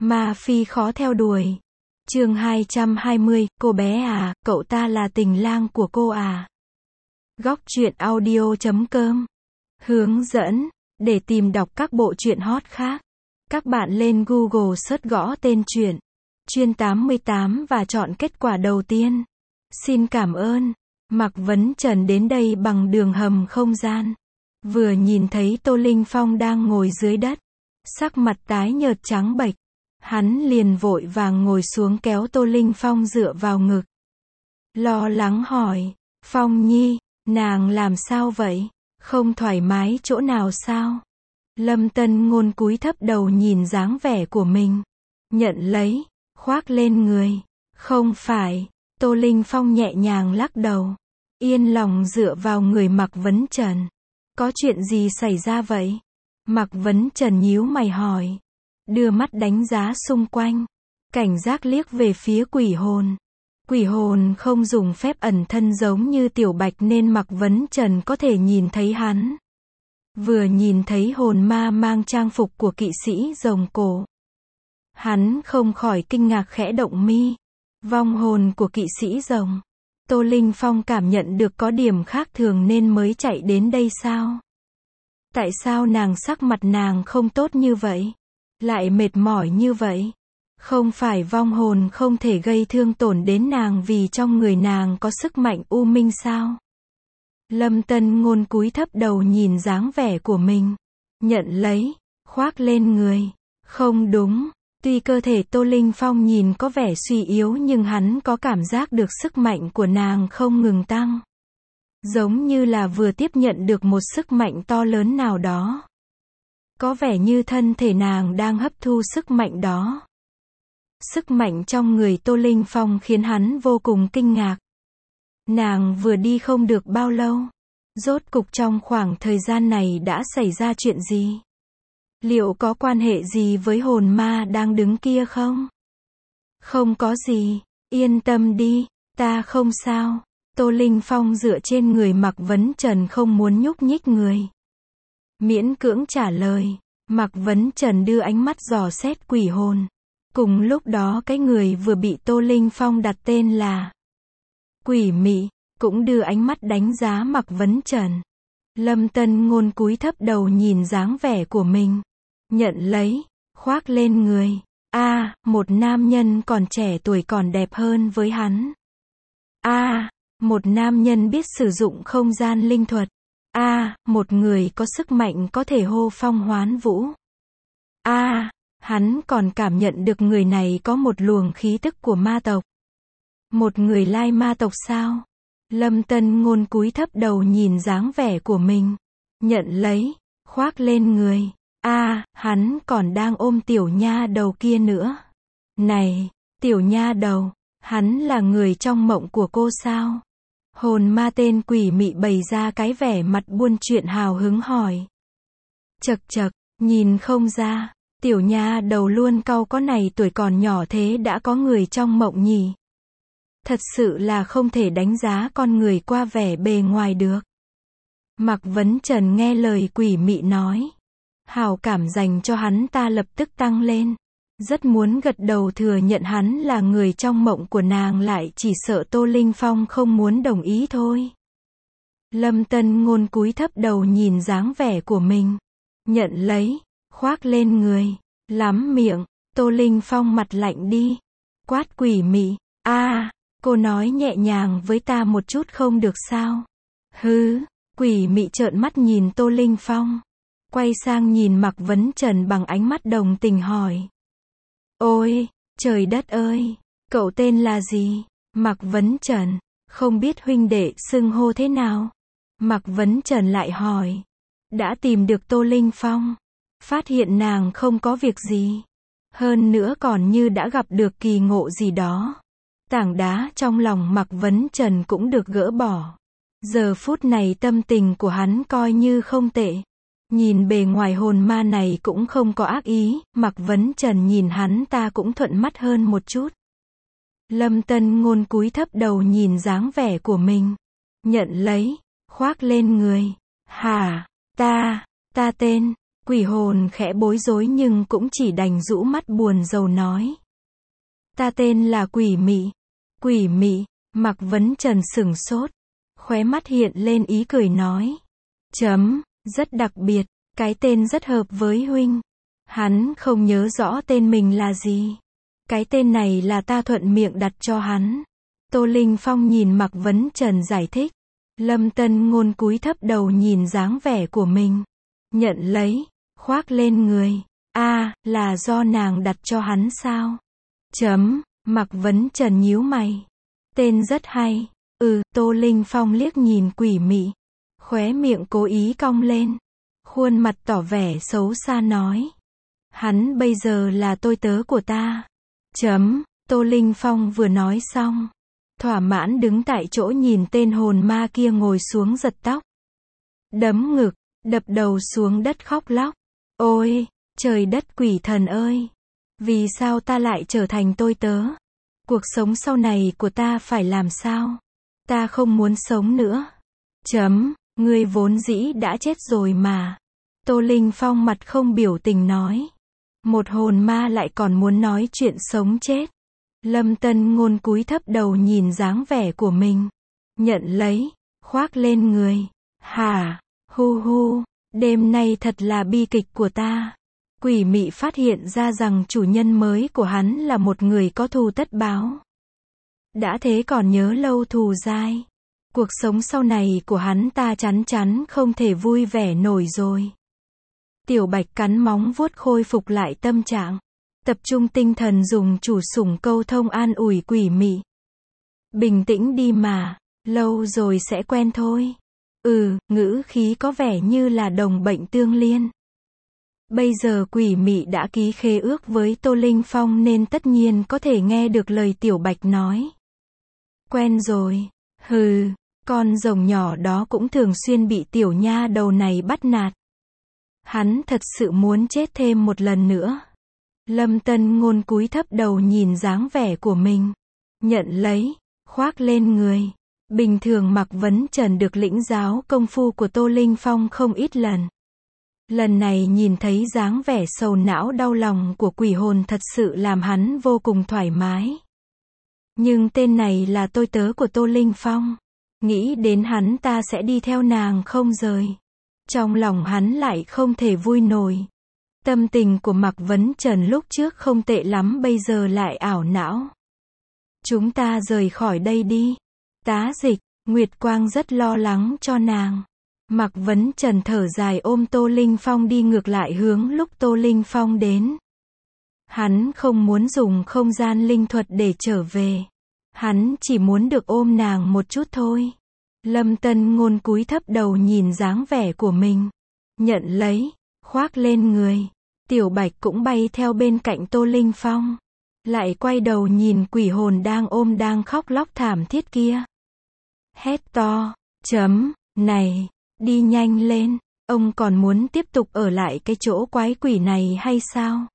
Ma Phi khó theo đuổi. Chương 220, cô bé à, cậu ta là tình lang của cô à. Góc truyện audio.com. Hướng dẫn, để tìm đọc các bộ truyện hot khác, các bạn lên Google search gõ tên truyện Chuyên 88 và chọn kết quả đầu tiên. Xin cảm ơn. Mạc Vấn Trần đến đây bằng đường hầm không gian. Vừa nhìn thấy Tô Linh Phong đang ngồi dưới đất, sắc mặt tái nhợt trắng bệch, hắn liền vội vàng ngồi xuống kéo Tô Linh Phong dựa vào ngực. Lo lắng hỏi, Phong Nhi, nàng làm sao vậy? Không thoải mái chỗ nào sao? Lâm Tân Ngôn cúi thấp đầu nhìn dáng vẻ của mình, nhận lấy, khoác lên người. Không phải. Tô Linh Phong nhẹ nhàng lắc đầu, yên lòng dựa vào người Mạc Vấn Trần. Có chuyện gì xảy ra vậy? Mạc Vấn Trần nhíu mày hỏi, đưa mắt đánh giá xung quanh, cảnh giác liếc về phía quỷ hồn. Quỷ hồn không dùng phép ẩn thân giống như Tiểu Bạch nên Mạc Vấn Trần có thể nhìn thấy hắn. Vừa nhìn thấy hồn ma mang trang phục của kỵ sĩ rồng cổ, hắn không khỏi kinh ngạc khẽ động mi. Vong hồn của kỵ sĩ rồng. Tô Linh Phong cảm nhận được có điểm khác thường nên mới chạy đến đây sao? Tại sao sắc mặt nàng không tốt như vậy? Lại mệt mỏi như vậy? Không phải vong hồn không thể gây thương tổn đến nàng vì trong người nàng có sức mạnh u minh sao? Lâm Tân Ngôn cúi thấp đầu nhìn dáng vẻ của mình, nhận lấy, khoác lên người. Không đúng. Tuy cơ thể Tô Linh Phong nhìn có vẻ suy yếu nhưng hắn có cảm giác được sức mạnh của nàng không ngừng tăng. Giống như là vừa tiếp nhận được một sức mạnh to lớn nào đó. Có vẻ như thân thể nàng đang hấp thu sức mạnh đó. Sức mạnh trong người Tô Linh Phong khiến hắn vô cùng kinh ngạc. Nàng vừa đi không được bao lâu. Rốt cục trong khoảng thời gian này đã xảy ra chuyện gì? Liệu có quan hệ gì với hồn ma đang đứng kia không? Không có gì, yên tâm đi, ta không sao. Tô Linh Phong dựa trên người Mạc Vấn Trần không muốn nhúc nhích người. Miễn cưỡng trả lời. Mạc Vấn Trần đưa ánh mắt dò xét quỷ hồn. Cùng lúc đó cái người vừa bị Tô Linh Phong đặt tên là Quỷ Mị, cũng đưa ánh mắt đánh giá Mạc Vấn Trần. Lâm Tân Ngôn cúi thấp đầu nhìn dáng vẻ của mình, nhận lấy, khoác lên người. Một nam nhân còn trẻ tuổi còn đẹp hơn với hắn. Một nam nhân biết sử dụng không gian linh thuật. Một người có sức mạnh có thể hô phong hoán vũ. Hắn còn cảm nhận được người này có một luồng khí tức của ma tộc. Một người lai ma tộc sao? Lâm Tân Ngôn cúi thấp đầu nhìn dáng vẻ của mình, nhận lấy, khoác lên người. Hắn còn đang ôm tiểu nha đầu kia nữa. Này, tiểu nha đầu, hắn là người trong mộng của cô sao? Hồn ma tên Quỷ Mị bày ra cái vẻ mặt buôn chuyện hào hứng hỏi. Chậc chậc, nhìn không ra, tiểu nha đầu luôn cau có này tuổi còn nhỏ thế đã có người trong mộng nhỉ? Thật sự là không thể đánh giá con người qua vẻ bề ngoài được. Mạc Vấn Trần nghe lời Quỷ Mị nói, hào cảm dành cho hắn ta lập tức tăng lên. Rất muốn gật đầu thừa nhận hắn là người trong mộng của nàng, lại chỉ sợ Tô Linh Phong không muốn đồng ý thôi. Lâm Tân Ngôn cúi thấp đầu nhìn dáng vẻ của mình, nhận lấy, khoác lên người. Lắm miệng. Tô Linh Phong mặt lạnh đi, quát Quỷ Mị. Cô nói nhẹ nhàng với ta một chút không được sao? Hứ. Quỷ Mị trợn mắt nhìn Tô Linh Phong, quay sang nhìn Mạc Vấn Trần bằng ánh mắt đồng tình hỏi. Ôi, trời đất ơi, cậu tên là gì? Mạc Vấn Trần, không biết huynh đệ xưng hô thế nào? Mạc Vấn Trần lại hỏi. Đã tìm được Tô Linh Phong, phát hiện nàng không có việc gì. Hơn nữa còn như đã gặp được kỳ ngộ gì đó. Tảng đá trong lòng Mạc Vấn Trần cũng được gỡ bỏ. Giờ phút này tâm tình của hắn coi như không tệ. Nhìn bề ngoài hồn ma này cũng không có ác ý, Mạc Vấn Trần nhìn hắn ta cũng thuận mắt hơn một chút. Lâm Tân Ngôn cúi thấp đầu nhìn dáng vẻ của mình, nhận lấy, khoác lên người. Ta tên, Quỷ hồn khẽ bối rối nhưng cũng chỉ đành rũ mắt buồn rầu nói. Ta tên là Quỷ Mị. Quỷ Mị, Mạc Vấn Trần sửng sốt. Khóe mắt hiện lên ý cười nói. Rất đặc biệt, cái tên rất hợp với huynh. Hắn không nhớ rõ tên mình là gì. Cái tên này là ta thuận miệng đặt cho hắn. Tô Linh Phong nhìn Mạc Vấn Trần giải thích. Lâm Tân Ngôn cúi thấp đầu nhìn dáng vẻ của mình. Nhận lấy, khoác lên người. Là do nàng đặt cho hắn sao? Mạc Vấn Trần nhíu mày. Tên rất hay. Tô Linh Phong liếc nhìn Quỷ Mị. Khóe miệng cố ý cong lên. Khuôn mặt tỏ vẻ xấu xa nói. Hắn bây giờ là tôi tớ của ta. Tô Linh Phong vừa nói xong. Thỏa mãn đứng tại chỗ nhìn tên hồn ma kia ngồi xuống giật tóc. Đấm ngực, đập đầu xuống đất khóc lóc. Ôi, trời đất quỷ thần ơi! Vì sao ta lại trở thành tôi tớ? Cuộc sống sau này của ta phải làm sao? Ta không muốn sống nữa. Ngươi vốn dĩ đã chết rồi mà. Tô Linh Phong mặt không biểu tình nói. Một hồn ma lại còn muốn nói chuyện sống chết. Lâm Tân Ngôn cúi thấp đầu nhìn dáng vẻ của mình. Nhận lấy, khoác lên người. Hu, đêm nay thật là bi kịch của ta. Quỷ Mị phát hiện ra rằng chủ nhân mới của hắn là một người có thù tất báo. Đã thế còn nhớ lâu thù dai. Cuộc sống sau này của hắn ta chắn chắn không thể vui vẻ nổi rồi. Tiểu Bạch cắn móng vuốt khôi phục lại tâm trạng. Tập trung tinh thần dùng chủ sủng câu thông an ủi Quỷ Mị. Bình tĩnh đi mà, lâu rồi sẽ quen thôi. Ngữ khí có vẻ như là đồng bệnh tương liên. Bây giờ Quỷ Mị đã ký khế ước với Tô Linh Phong nên tất nhiên có thể nghe được lời Tiểu Bạch nói. Quen rồi. Con rồng nhỏ đó cũng thường xuyên bị tiểu nha đầu này bắt nạt. Hắn thật sự muốn chết thêm một lần nữa. Lâm Tân Ngôn cúi thấp đầu nhìn dáng vẻ của mình. Nhận lấy, khoác lên người. Bình thường Mạc Vấn Trần được lĩnh giáo công phu của Tô Linh Phong không ít lần. Lần này nhìn thấy dáng vẻ sầu não đau lòng của quỷ hồn thật sự làm hắn vô cùng thoải mái. Nhưng tên này là tôi tớ của Tô Linh Phong. Nghĩ đến hắn ta sẽ đi theo nàng không rời. Trong lòng hắn lại không thể vui nổi. Tâm tình của Mạc Vấn Trần lúc trước không tệ lắm bây giờ lại ảo não. Chúng ta rời khỏi đây đi. Tá Dịch, Nguyệt Quang rất lo lắng cho nàng. Mạc Vấn Trần thở dài ôm Tô Linh Phong đi ngược lại hướng lúc Tô Linh Phong đến. Hắn không muốn dùng không gian linh thuật để trở về. Hắn chỉ muốn được ôm nàng một chút thôi. Lâm Tân Ngôn cúi thấp đầu nhìn dáng vẻ của mình. Nhận lấy, khoác lên người. Tiểu Bạch cũng bay theo bên cạnh Tô Linh Phong. Lại quay đầu nhìn quỷ hồn đang ôm đang khóc lóc thảm thiết kia. Hét to. Này, đi nhanh lên. Ông còn muốn tiếp tục ở lại cái chỗ quái quỷ này hay sao?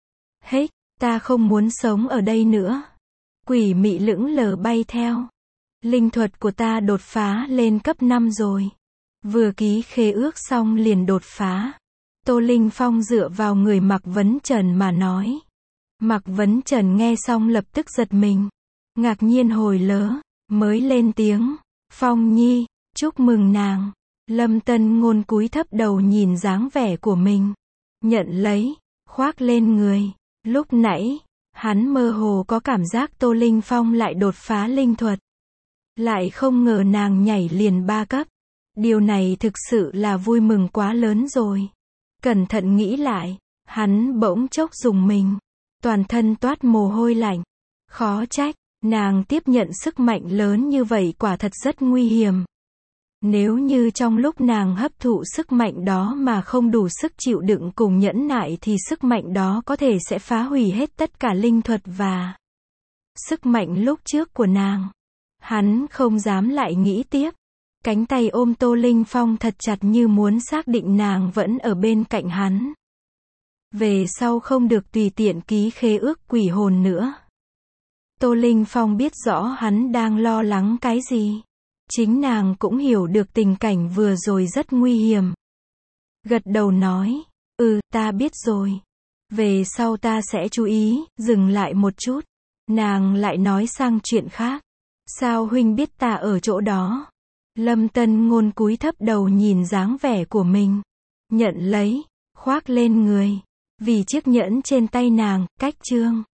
Ta không muốn sống ở đây nữa. Quỷ Mị lững lờ bay theo. Linh thuật của ta đột phá lên cấp 5 rồi. Vừa ký khế ước xong liền đột phá. Tô Linh Phong dựa vào người Mạc Vấn Trần mà nói. Mạc Vấn Trần nghe xong lập tức giật mình. Ngạc nhiên hồi lớ, mới lên tiếng. Phong Nhi, chúc mừng nàng. Lâm Tân Ngôn cúi thấp đầu nhìn dáng vẻ của mình. Nhận lấy, khoác lên người. Lúc nãy, hắn mơ hồ có cảm giác Tô Linh Phong lại đột phá linh thuật. Lại không ngờ nàng nhảy liền 3 cấp. Điều này thực sự là vui mừng quá lớn rồi. Cẩn thận nghĩ lại, hắn bỗng chốc rùng mình. Toàn thân toát mồ hôi lạnh. Khó trách, nàng tiếp nhận sức mạnh lớn như vậy quả thật rất nguy hiểm. Nếu như trong lúc nàng hấp thụ sức mạnh đó mà không đủ sức chịu đựng cùng nhẫn nại thì sức mạnh đó có thể sẽ phá hủy hết tất cả linh thuật và sức mạnh lúc trước của nàng. Hắn không dám lại nghĩ tiếp. Cánh tay ôm Tô Linh Phong thật chặt như muốn xác định nàng vẫn ở bên cạnh hắn. Về sau không được tùy tiện ký khế ước quỷ hồn nữa. Tô Linh Phong biết rõ hắn đang lo lắng cái gì. Chính nàng cũng hiểu được tình cảnh vừa rồi rất nguy hiểm. Gật đầu nói, Ta biết rồi. Về sau ta sẽ chú ý, dừng lại một chút. Nàng lại nói sang chuyện khác. Sao huynh biết ta ở chỗ đó? Lâm Tân Ngôn cúi thấp đầu nhìn dáng vẻ của mình. Nhận lấy, khoác lên người. Vì chiếc nhẫn trên tay nàng, cách trương.